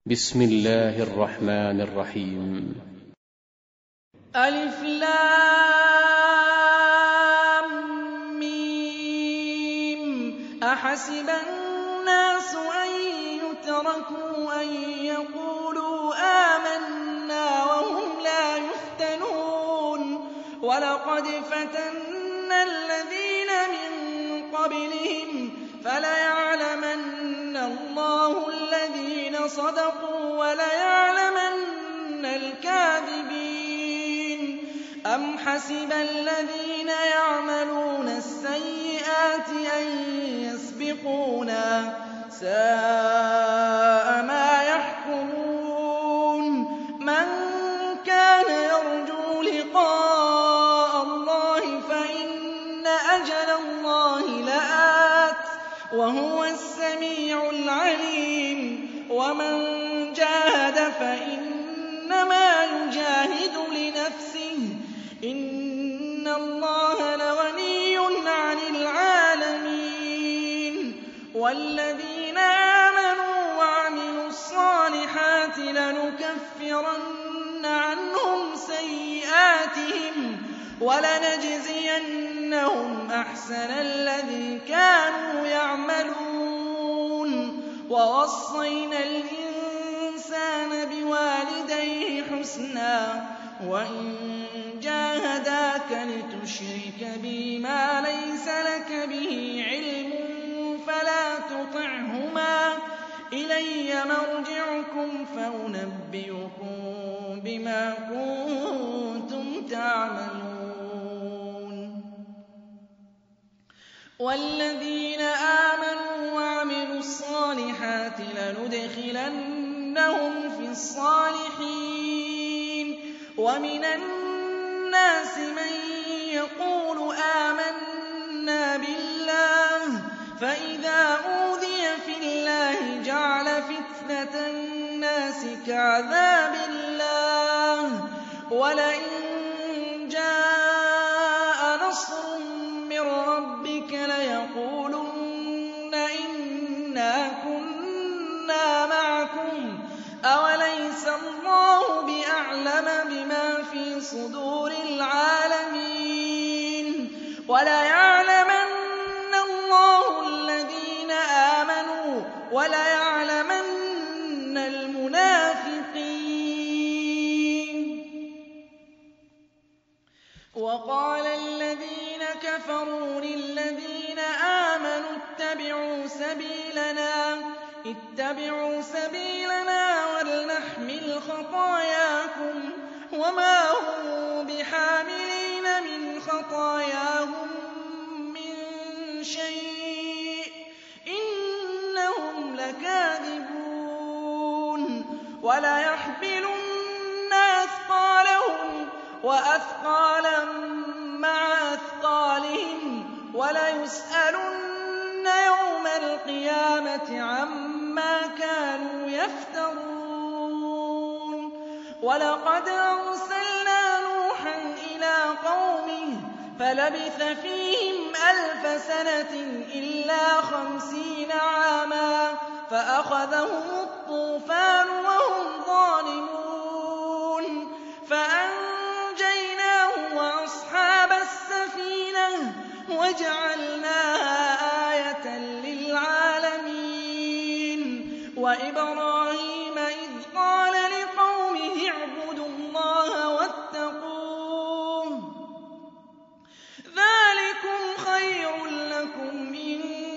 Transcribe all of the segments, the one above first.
بسم الله الرحمن الرحيم. ألف لام ميم. أحسب الناس أن يتركوا أن يقولوا آمنا وهم لا يفتنون ولقد فتنا الذين من قبلهم فليعلمن الله الذين صدقوا وليعلمن الكاذبين. أم حسب الذين يعملون السيئات أن يسبقونا ساء ما يحكمون. من كان يرجو لقاء الله فإن أجل الله لآت وهو السميع العليم. ومن جاهد فإنما يجاهد لنفسه إن الله لغني عن العالمين. والذين آمنوا وعملوا الصالحات لنكفرن عنهم سيئاتهم ولنجزينهم أحسن الذي كانوا يعملون. ووصينا الإنسان بوالديه حسنا وإن جاهداك لتشرك بي ما ليس لك به علم فلا تطعهما إلي مرجعكم فأنبئكم بما كنتم تعملون. والذين آمنوا وعملوا الصالحات لندخلنهم في الصالحين. ومن الناس من يقول آمنا بالله فإذا أوذي في الله جعل فتنة الناس كعذاب الله ولئن جاء نصر من ربك ليقولن إنا كنا معكم أوليس الله بأعلم بما في صدور العالمين. وليعلمن الله الذين آمنوا وليعلمن المنافقين. وقال الذين كفروا للذين آمنوا اتبعوا سبيلنا ولنحمل خطاياكم وما هم بحاملين من خطاياهم من شيء إنهم لكاذبون. وليحملن أثقالهم وأثقالا مع أثقالهم وليسألن يوم القيامة عما كانوا يفترون. ولقد أرسلنا نوحا إلى قومه فلبث فيهم 1000 سنة إلا 50 عاما فأخذهم الطوفان وهم ظالمون فأنجيناه وأصحاب السفينة وجعلناها آية للعالمين. وإبراهيم إذ قال لقومه اعبدوا الله واتقوه ذلكم خير لكم إن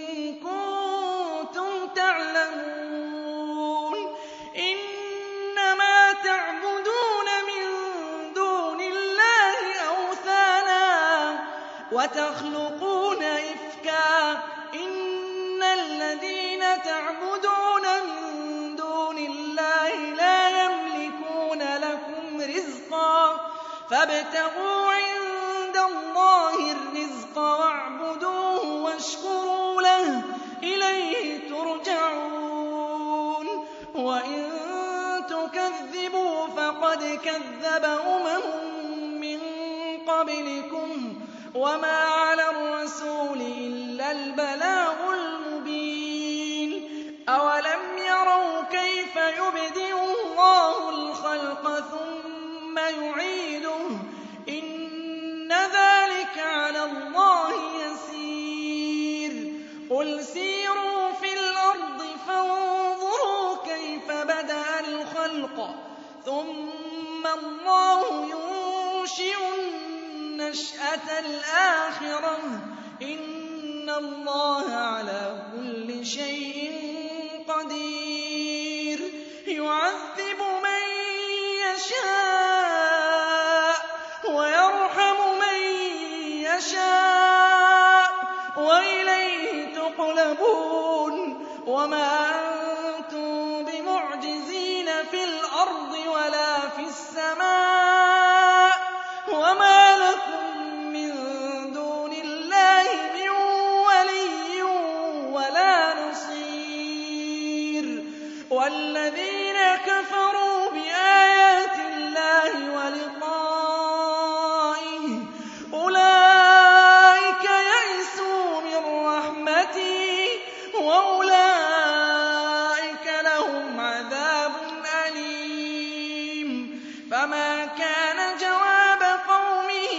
كنتم تعلمون. إنما تعبدون من دون الله أوثانا وتخلقون إفكا إن الذين تعبدون من دون الله لا يملكون لكم رزقا فابتغوا عند الله الرزق واعبدوه واشكروا له إليه ترجعون. وإن تكذبوا فقد كذب من قبلكم وما على الرسول إلا البلاغ المبين. أولم يروا كيف يبدئ خَلْقٍ ثُمَّ اللَّهُ يُنشِئُ النَّشْأَةَ الْآخِرَةَ ۚ إِنَّ اللَّهَ عَلَىٰ كُلِّ شَيْءٍ قَدِيرٌ يُعَذِّبُ مَن يَشَاءُ وَيَرْحَمُ مَن يَشَاءُ وَإِلَيْهِ تُقْلَبُونَ وَمَا أَنتُم بِمُعْجِزِينَ فِي الْأَرْضِ وَلَا فِي السَّمَاءِ وَمَا لَكُم مِّن دُونِ اللَّهِ مِن وَلِيٍّ وَلَا نَصِيرٍ وَالَّذِينَ كَفَرُوا بِآيَاتِ اللَّهِ وَلِقَائِهِ أُولَٰئِكَ يَئِسُوا مِن رَّحْمَتِي وَأُولَٰئِكَ لَهُمْ عَذَابٌ أَلِيمٌ فَمَا كَانَ جَوَابَ قَوْمِهِ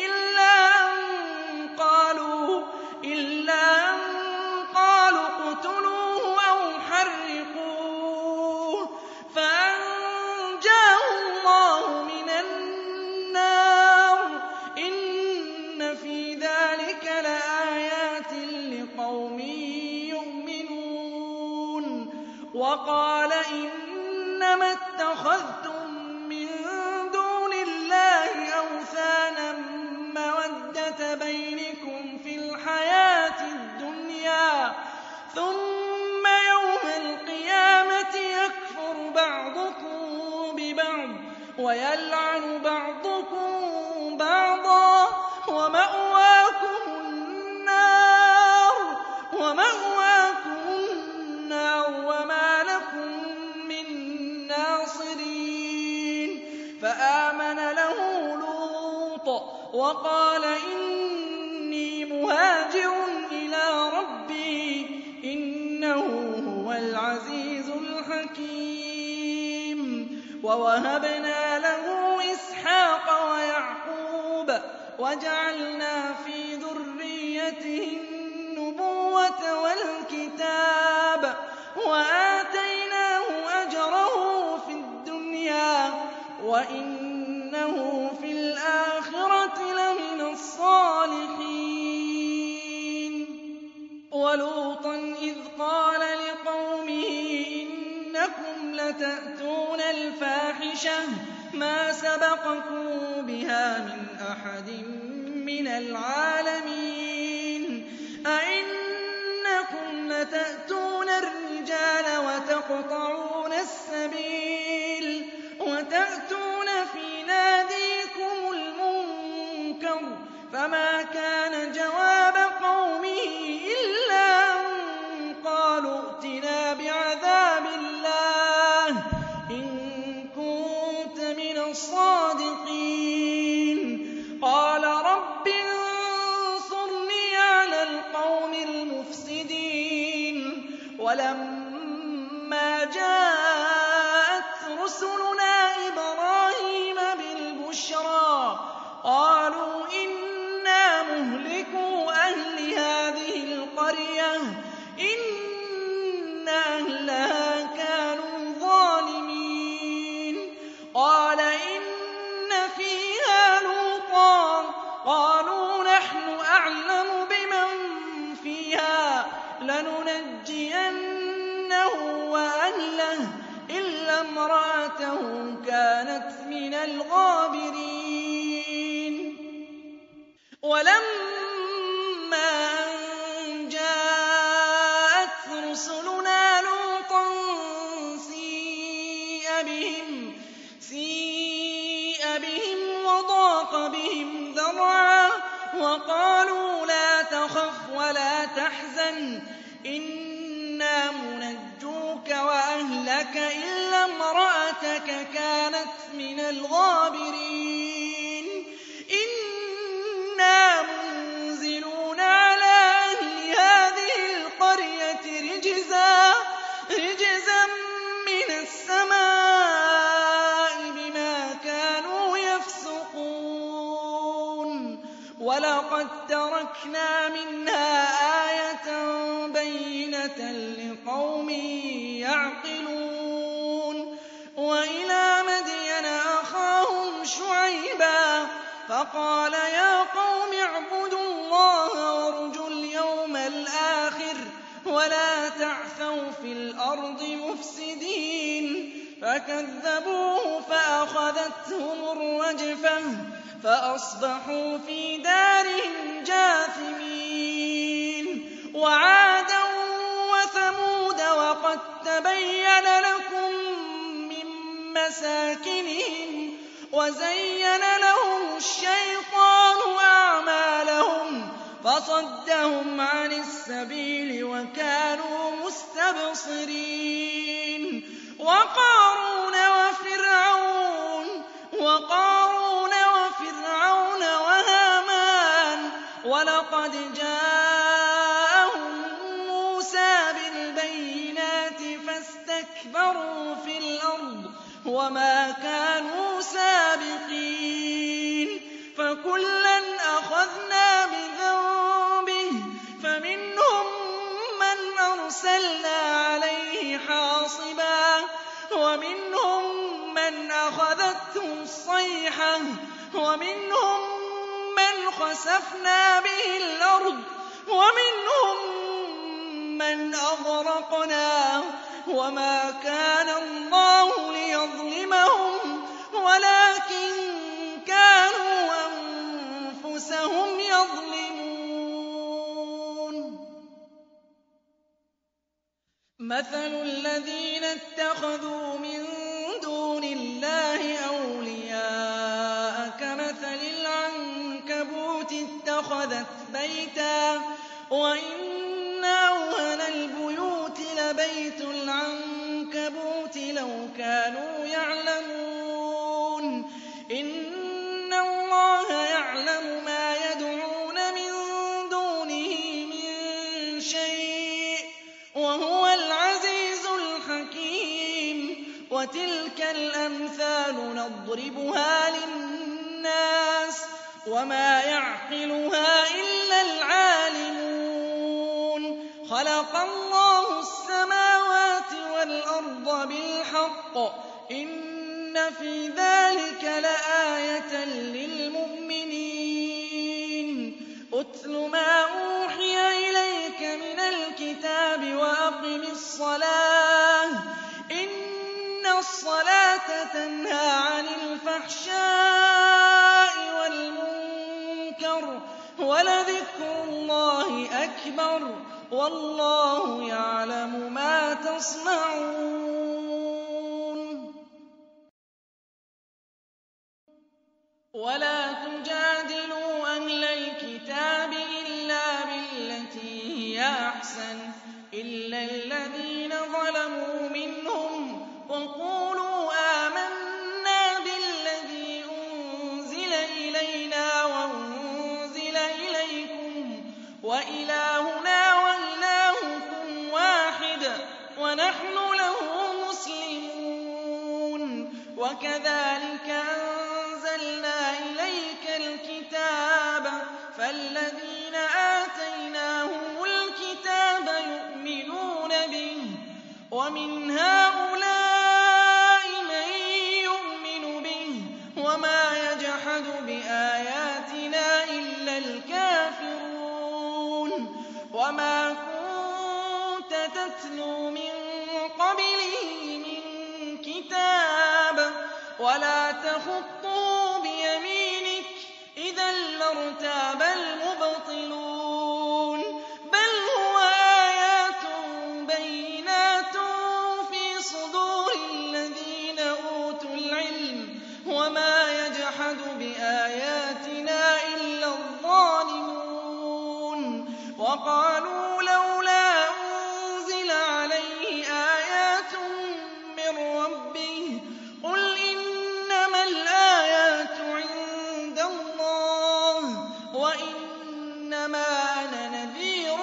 إِلَّا أَن قَالُوا اقْتُلُوهُ أَوْ حَرِّقُوهُ فَأَنجَاهُ اللَّهُ مِنَ النَّارِ ۚ إِنَّ فِي ذَٰلِكَ لَآيَاتٍ لِّقَوْمٍ يُؤْمِنُونَ وَقَالَ إِنَّمَا اتَّخَذْتُم مِّن دُونِ اللَّهِ أَوْثَانًا مَّوَدَّةَ بَيْنِكُمْ فِي الْحَيَاةِ الدُّنْيَا ثُمَّ يَوْمَ الْقِيَامَةِ يَكْفُرُ بَعْضُكُم بِبَعْضٍ وَيَلْعَنُ بَعْضُكُم بَعْضًا وَمَأْوَاكُمُ النَّارُ وَمَا لَكُم مِّن نَّاصِرِينَ فَآمَنَ لَهُ لُوطٌ وَقَالَ إِنِّي مُهَاجِرٌ إِلَىٰ رَبِّي إِنَّهُ هُوَ الْعَزِيزُ الْحَكِيمُ وَوَهَبْنَا لَهُ إِسْحَاقَ وَيَعْقُوبَ وَجَعَلْنَا فِي ذُرِّيَّتِهِ النُّبُوَّةَ وَالْكِتَابَ وَآتَيْنَاهُ أَجْرَهُ فِي الدُّنْيَا وَإِنَّهُ في الْآخِرَةِ لَمِنَ الصَّالِحِينَ وَلُوطًا إِذْ قَالَ لِقَوْمِهِ إِنَّكُمْ لَتَأْتُونَ الْفَاحِشَةَ مَا سَبَقَكُم بِهَا مِنْ أَحَدٍ مِّنَ الْعَالَمِينَ أَئِنَّكُمْ لَتَأْتُونَ الرِّجَالَ وَتَقْطَعُونَ السَّبِيلَ وَتَأْتُونَ فِي نَادِيكُمُ الْمُنكَرَ فَمَا كَانَ جَوَابَ قَوْمِهِ إِلَّا أَن قَالُوا ائْتِنَا بِعَذَابِ اللَّهِ إِن كُنتَ مِنَ الصَّادِقِينَ قَالَ رَبِّ انصُرْنِي عَلَى الْقَوْمِ الْمُفْسِدِينَ وَلَمَّا جَاءَتْ رُسُلُنَا إِبْرَاهِيمَ بِالْبُشْرَىٰ قَالُوا إِنَّا مُهْلِكُو أَهْلِ هَٰذِهِ الْقَرْيَةِ إِنَّ أَهْلَهَا كَانُوا ظَالِمِينَ قَالَ إِنَّ فِيهَا لُوطًا قَالُوا نَحْنُ أَعْلَمُ بِمَن فِيهَا لَنُنَجِّيَنَّهُ وَأَهْلَهُ إِلَّا امْرَأَتَهُ كَانَتْ مِنَ الْغَابِرِينَ وَلَمَّا أَن جَاءَتْ رُسُلُنَا لُوطًا سِيءَ بِهِمْ وَضَاقَ بِهِمْ ذَرْعًا وَقَالُوا لَا تَخَفْ وَلَا تَحْزَنْ إِنَّا مُنَجُّوكَ وَأَهْلَكَ إِلَّا امْرَأَتَكَ كَانَتْ مِنَ الْغَابِرِينَ إِنَّا مُنزِلُونَ عَلَىٰ أَهْلِ هَٰذِهِ الْقَرْيَةِ رِجْزًا مِّنَ السَّمَاءِ بِمَا كَانُوا يَفْسُقُونَ وَلَقَد تَّرَكْنَا مِنْهَا آيَةً بَيِّنَةً لِّقَوْمٍ يَعْقِلُونَ وَإِلَىٰ فقال يا قوم اعبدوا الله وارجوا اليوم الآخر ولا تعثوا في الأرض مفسدين فكذبوه فأخذتهم الرجفة فأصبحوا في دارهم جاثمين وعادا وثمود وقد تبين لكم من مساكنهم وزين لهم الشيطان أعمالهم فصدهم عن السبيل وكانوا مستبصرين وقارون وفرعون وهامان ولقد جاءهم موسى بالبينات فاستكبروا في الأرض وما كانوا سابقين فكلا أخذنا بذنبه فمنهم من أرسلنا عليه حاصبا ومنهم من أخذته الصيحة ومنهم من خسفنا به الأرض ومنهم من أغرقنا وما كان الله ليظلمهم ولكن كانوا أنفسهم يظلمون مثل الذين اتخذوا من دون الله أولياء كمثل العنكبوت اتخذت بيتا وإن أوهن البيوت لبيت العنكبوت لو كانوا يعلمون إن الله يعلم ما يدعون من دونه من شيء وهو العزيز الحكيم وتلك الأمثال نضربها للناس وما يعقلها إلا العالمون خلق الله السماوات والأرض بالحق إن في ذلك لآية للمؤمنين أتل ما أوحي إليك من الكتاب وأقم الصلاة إن الصلاة تنهى عن الفحشاء والمنكر ولذكر الله أكبر والله يعلم ما تصنعون ولا تجادلوا أهل الكتاب إلا بالتي هي أحسن إلا الذين ظلموا منهم وقولوا آمنا بالذي أنزل إلينا وأنزل إليكم وإلهنا وإلهكم واحد ونحن له مسلمون وكذلك أنزلنا إليك الكتاب فالذين آتيناهم الكتاب يؤمنون به ومن هؤلاء من يؤمن به وما يجحد بآياتنا إلا الكافرون وما كنت تتلو من قبله من كتاب ولا تخطه بيمينك إذا لارتاب المبطلون بل هو آيات بينات في صدور الذين أوتوا العلم وما يجحد بآياتنا إلا الظالمون وقالوا لولا أنزل عليه آيات من ربه قل إنما الآيات عند الله وإنما أنا نذير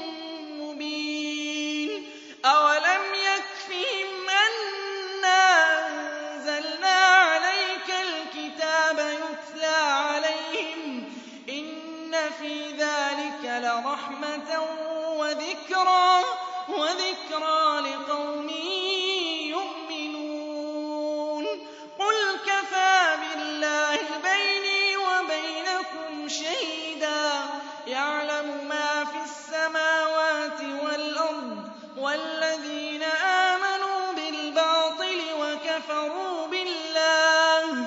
مبين أولم يكفهم أنا أنزلنا عليك الكتاب يتلى عليهم إن في ذلك لرحمة وذكرى لقوم يؤمنون كَفَرُوا بِاللَّهِ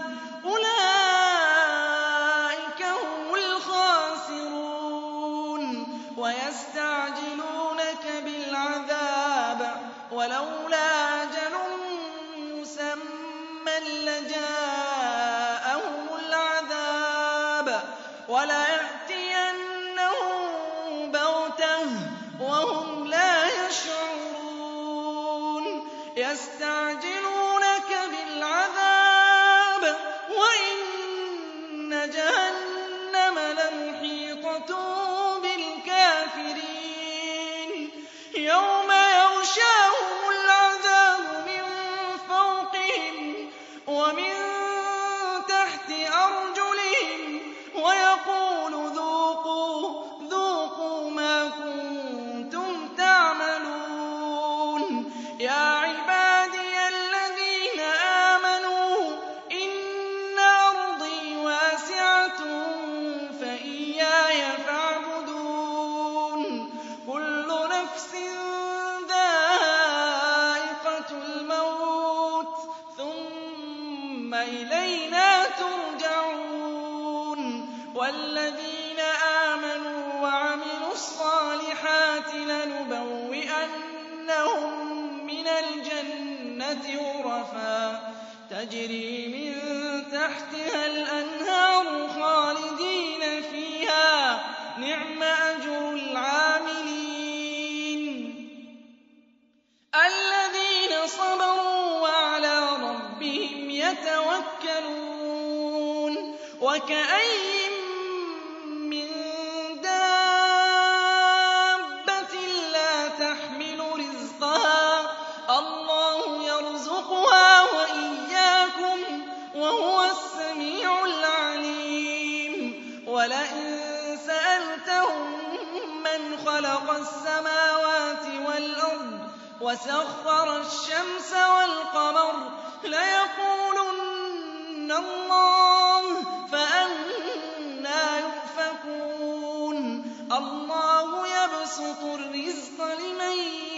أُولَٰئِكَ هُمُ الْخَاسِرُونَ وَيَسْتَعْجِلُونَكَ بِالْعَذَابِ وَلَوْلَا أَجَلٌ مُّسَمًّى لَّجَاءَهُمُ الْعَذَابُ وَلَيَأْتِيَنَّهُم بَغْتَةً وَهُمْ لَا يَشْعُرُونَ يَسْتَعْجِلُونَكَ بِالْعَذَابِ وَإِنَّ جَهَنَّمَ لَمُحِيطَةٌ بِالْكَافِرِينَ يَوْمَ يَغْشَاهُمُ الْعَذَابُ مِن فَوْقِهِمْ وَمِن تَحْتِ أَرْجُلِهِمْ وَيَقُولُ ذُوقُوا مَا كُنتُمْ تَعْمَلُونَ يَا عِبَادِيَ الَّذِينَ آمَنُوا إِنَّ أَرْضِي وَاسِعَةٌ فَإِيَّايَ فَاعْبُدُونِ كُلُّ نَفْسٍ ذَائِقَةُ الْمَوْتِ ثُمَّ إِلَيْنَا تُرْجَعُونَ وَالَّذِينَ آمَنُوا وَعَمِلُوا الصَّالِحَاتِ لَنُبَوِّئَنَّهُم مِّنَ الْجَنَّةِ غُرَفًا تَجْرِي مِن تَحْتِهَا الْأَنْهَارُ خَالِدِينَ فِيهَا ۚ نِعْمَ أَجْرُ الْعَامِلِينَ الَّذِينَ صَبَرُوا وَعَلَىٰ رَبِّهِمْ يَتَوَكَّلُونَ وَكَأَيِّن مِّن دَابَّةٍ لَّا تَحْمِلُ رِزْقَهَا اللَّهُ يَرْزُقُهَا وَإِيَّاكُمْ ۚ وَهُوَ السَّمِيعُ الْعَلِيمُ وَلَئِن سَأَلْتَهُم مَّنْ خَلَقَ السَّمَاوَاتِ وَالْأَرْضَ وَسَخَّرَ الشَّمْسَ وَالْقَمَرَ لَيَقُولُنَّ اللَّهُ فَأَنَّىٰ يُؤْفَكُونَ اللَّهُ يَبْسُطُ الرِّزْقَ لِمَن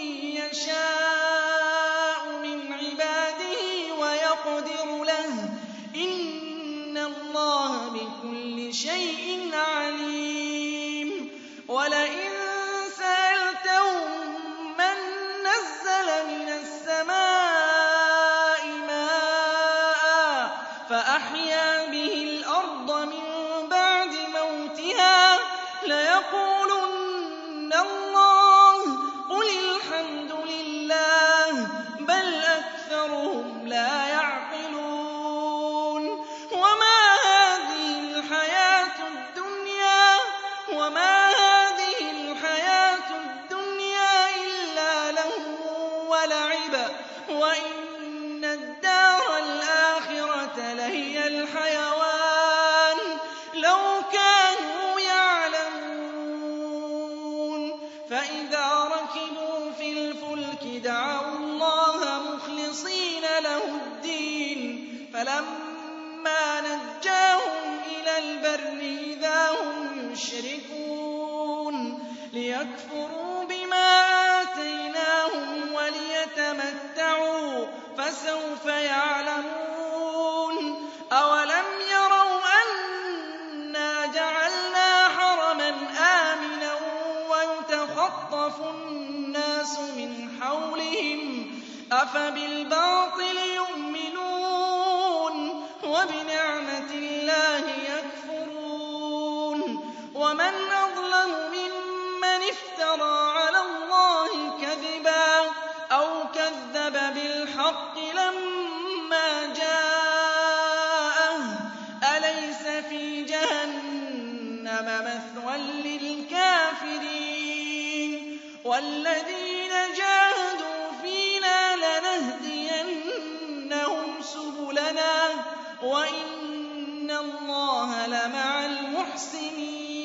يَشَاءُ مِنْ عِبَادِهِ وَيَقْدِرُ لَهُ ۚ إِنَّ اللَّهَ بِكُلِّ شَيْءٍ عَلِيمٌ وَلَئِن سَأَلْتَهُم مَّن نَّزَّلَ مِنَ السَّمَاءِ مَاءً فَأَحْيَا بِهِ الْأَرْضَ مِن بَعْدِ مَوْتِهَا لَيَقُولُنَّ اللَّهُ قُلِ الْحَمْدُ لِلَّهِ بَلْ أَكْثَرُهُمْ لَا يَعْقِلُونَ وَمَا هَٰذِهِ الْحَيَاةُ إِلَّا لَهْوٌ وَلَعِبٌ وَإِنَّ الدَّارَ الْآخِرَةَ لَهِيَ الْحَيَوَانُ لَوْ كَانُوا يَعْلَمُونَ فَإِذَا رَكِبُوا فِي الْفُلْكِ دَعَوُا اللَّهَ مُخْلِصِينَ لَهُ الدِّينَ فَلَمَّا نَجَّاهُمْ إِلَى الْبَرِّ إِذَا هُمْ يُشْرِكُونَ لِيَكْفُرُوا بِمَا آتَيْنَاهُمْ وَلِيَتَمَتَّعُوا فَسَوْفَ يَعْلَمُونَ أَوَلَمْ يَرَوْا أَنَّا جَعَلْنَا حَرَمًا آمِنًا وَيُتَخَطَّفُ النَّاسُ مِنْ حَوْلِهِمْ أَفَبِالْبَاطِلِ يُؤْمِنُونَ وَبِنِعْمَةِ اللَّهِ يَكْفُرُونَ وَمَنْ أَظْلَمُ مِمَّنِ افْتَرَىٰ عَلَى اللَّهِ كَذِبًا أَوْ كَذَّبَ بِالْحَقِّ لَمَّا جَاءَهُ ۚ أَلَيْسَ فِي جَهَنَّمَ مَثْوًى لِّلْكَافِرِينَ وَالَّذِينَ جَاهَدُوا فِينَا لَنَهْدِيَنَّهُمْ سُبُلَنَا ۚ وَإِنَّ اللَّهَ لَمَعَ الْمُحْسِنِينَ